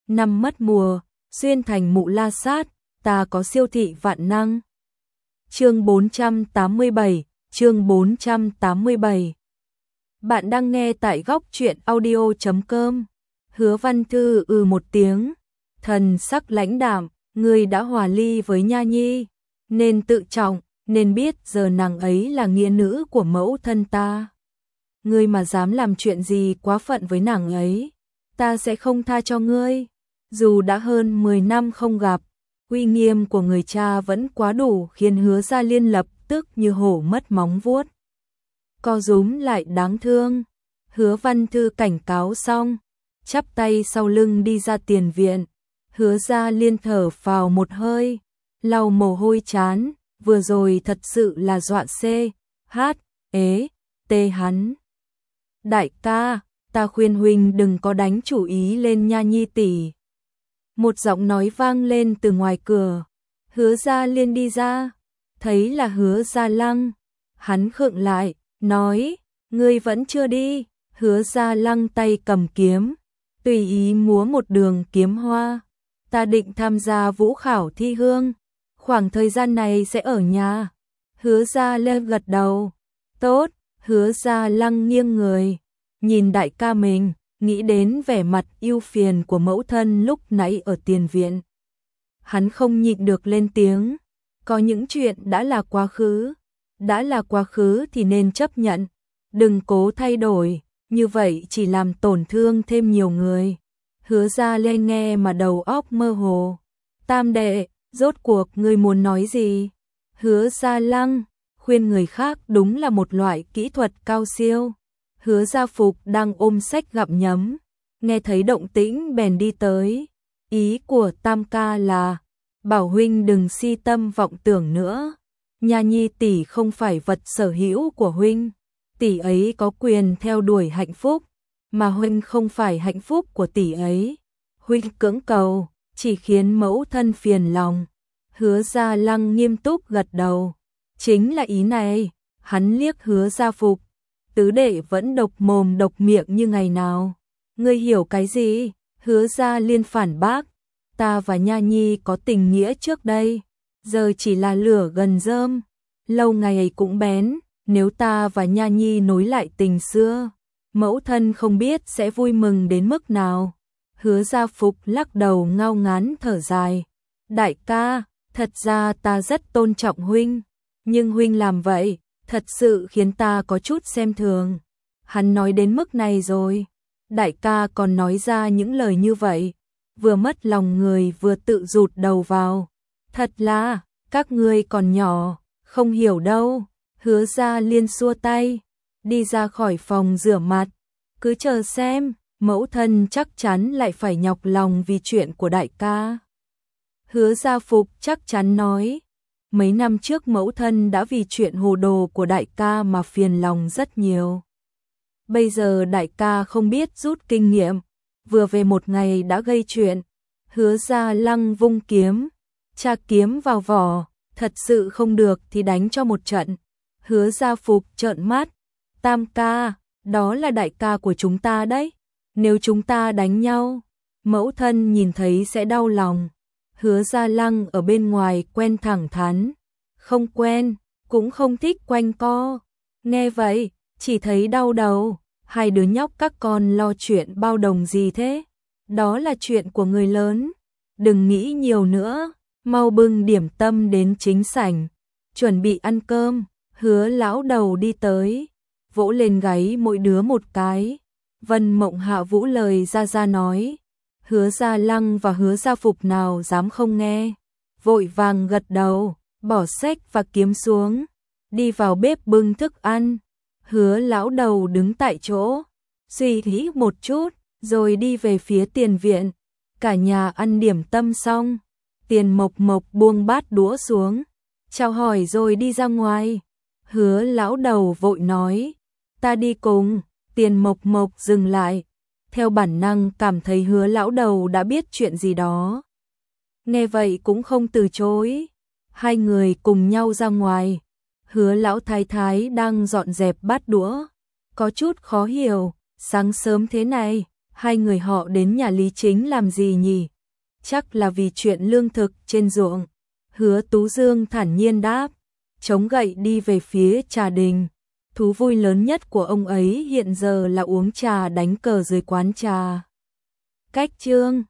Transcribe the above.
năm mất mùa, xuyên thành Mụ La Sát, ta có siêu thị vạn năng. Chương 487, chương 487. Bạn đang nghe tại góc truyện audio.com. Hứa Văn Thư một tiếng, thần sắc lãnh đạm, ngươi đã hòa ly với Nha Nhi, nên tự trọng, nên biết giờ nàng ấy là nghĩa nữ của mẫu thân ta. Ngươi mà dám làm chuyện gì quá phận với nàng ấy, ta sẽ không tha cho ngươi. Dù đã hơn 10 năm không gặp, uy nghiêm của người cha vẫn quá đủ khiến Hứa Gia Liên lập tức như hổ mất móng vuốt. Co rúm lại đáng thương. Hứa Văn Thư cảnh cáo xong, chắp tay sau lưng đi ra tiền viện. Hứa Gia Liên thở phào một hơi, lau mồ hôi chán, vừa rồi thật sự là dọa tê hắn. Đại ca, ta khuyên huynh đừng có đánh chủ ý lên Nha Nhi tỷ. Một giọng nói vang lên từ ngoài cửa. Hứa Gia Liên đi ra, thấy là Hứa Gia Lăng. Hắn khựng lại, nói, ngươi vẫn chưa đi. Hứa Gia Lăng tay cầm kiếm, tùy ý múa một đường kiếm hoa. Ta định tham gia vũ khảo thi hương, khoảng thời gian này sẽ ở nhà. Hứa Gia Lăng gật đầu, tốt. Hứa Gia Lăng nghiêng người, nhìn đại ca mình, nghĩ đến vẻ mặt ưu phiền của mẫu thân lúc nãy ở tiền viện. Hắn không nhịn được lên tiếng, có những chuyện đã là quá khứ thì nên chấp nhận, đừng cố thay đổi, như vậy chỉ làm tổn thương thêm nhiều người. Hứa Gia Lăng nghe mà đầu óc mơ hồ. Tam đệ, rốt cuộc ngươi muốn nói gì? Hứa Gia Lăng, khuyên người khác đúng là một loại kỹ thuật cao siêu. Hứa Gia Phục đang ôm sách gặm nhấm, nghe thấy động tĩnh bèn đi tới. Ý của Tam ca là, bảo huynh đừng si tâm vọng tưởng nữa. Nha Nhi tỷ không phải vật sở hữu của huynh, tỷ ấy có quyền theo đuổi hạnh phúc, mà huynh không phải hạnh phúc của tỷ ấy. Huynh cưỡng cầu, chỉ khiến mẫu thân phiền lòng. Hứa Gia Lăng nghiêm túc gật đầu. Chính là ý này. Hắn liếc Hứa Gia Phục, tứ đệ vẫn độc mồm độc miệng như ngày nào. Ngươi hiểu cái gì? Hứa Gia Liên phản bác, ta và Nha Nhi có tình nghĩa trước đây, giờ chỉ là lửa gần rơm, lâu ngày cũng bén. Nếu ta và Nha Nhi nối lại tình xưa, mẫu thân không biết sẽ vui mừng đến mức nào. Hứa Gia Phục lắc đầu ngao ngán thở dài. Đại ca, thật ra ta rất tôn trọng huynh, nhưng huynh làm vậy thật sự khiến ta có chút xem thường. Hắn nói đến mức này rồi, đại ca còn nói ra những lời như vậy, vừa mất lòng người vừa tự rụt đầu vào. Thật là, các ngươi còn nhỏ, không hiểu đâu. Hứa Gia Liên xua tay, đi ra khỏi phòng rửa mặt. Cứ chờ xem, mẫu thân chắc chắn lại phải nhọc lòng vì chuyện của đại ca. Hứa Gia Phục chắc chắn nói, mấy năm trước mẫu thân đã vì chuyện hồ đồ của đại ca mà phiền lòng rất nhiều. Bây giờ đại ca không biết rút kinh nghiệm, vừa về một ngày đã gây chuyện. Hứa Gia Lăng vung kiếm, tra kiếm vào vỏ, thật sự không được thì đánh cho một trận. Hứa Gia Phục trợn mắt, Tam ca, đó là đại ca của chúng ta đấy, nếu chúng ta đánh nhau, mẫu thân nhìn thấy sẽ đau lòng. Hứa Gia Lăng ở bên ngoài quen thẳng thắn, không quen, cũng không thích quanh co. Nghe vậy, chỉ thấy đau đầu, hai đứa nhóc các con lo chuyện bao đồng gì thế? Đó là chuyện của người lớn, đừng nghĩ nhiều nữa, mau bưng điểm tâm đến chính sảnh, chuẩn bị ăn cơm. Hứa lão đầu đi tới, vỗ lên gáy mỗi đứa một cái. Vân Mộng hạ vũ lời ra nói. Hứa Gia Lăng và Hứa Gia Phục nào dám không nghe, vội vàng gật đầu, bỏ sách và kiếm xuống, đi vào bếp bưng thức ăn. Hứa lão đầu đứng tại chỗ, suy nghĩ một chút, rồi đi về phía tiền viện. Cả nhà ăn điểm tâm xong, Tiền Mộc Mộc buông bát đũa xuống, chào hỏi rồi đi ra ngoài. Hứa lão đầu vội nói, ta đi cùng. Tiền Mộc Mộc dừng lại, theo bản năng cảm thấy Hứa lão đầu đã biết chuyện gì đó. Nghe vậy cũng không từ chối, hai người cùng nhau ra ngoài. Hứa lão thái thái đang dọn dẹp bát đũa, có chút khó hiểu, sáng sớm thế này, Hai người họ đến nhà Lý Chính làm gì nhỉ? Chắc là vì chuyện lương thực trên ruộng. Hứa Tú Dương thản nhiên đáp, chống gậy đi về phía trà đình. Thú vui lớn nhất của ông ấy hiện giờ là uống trà đánh cờ dưới quán trà. Cách chương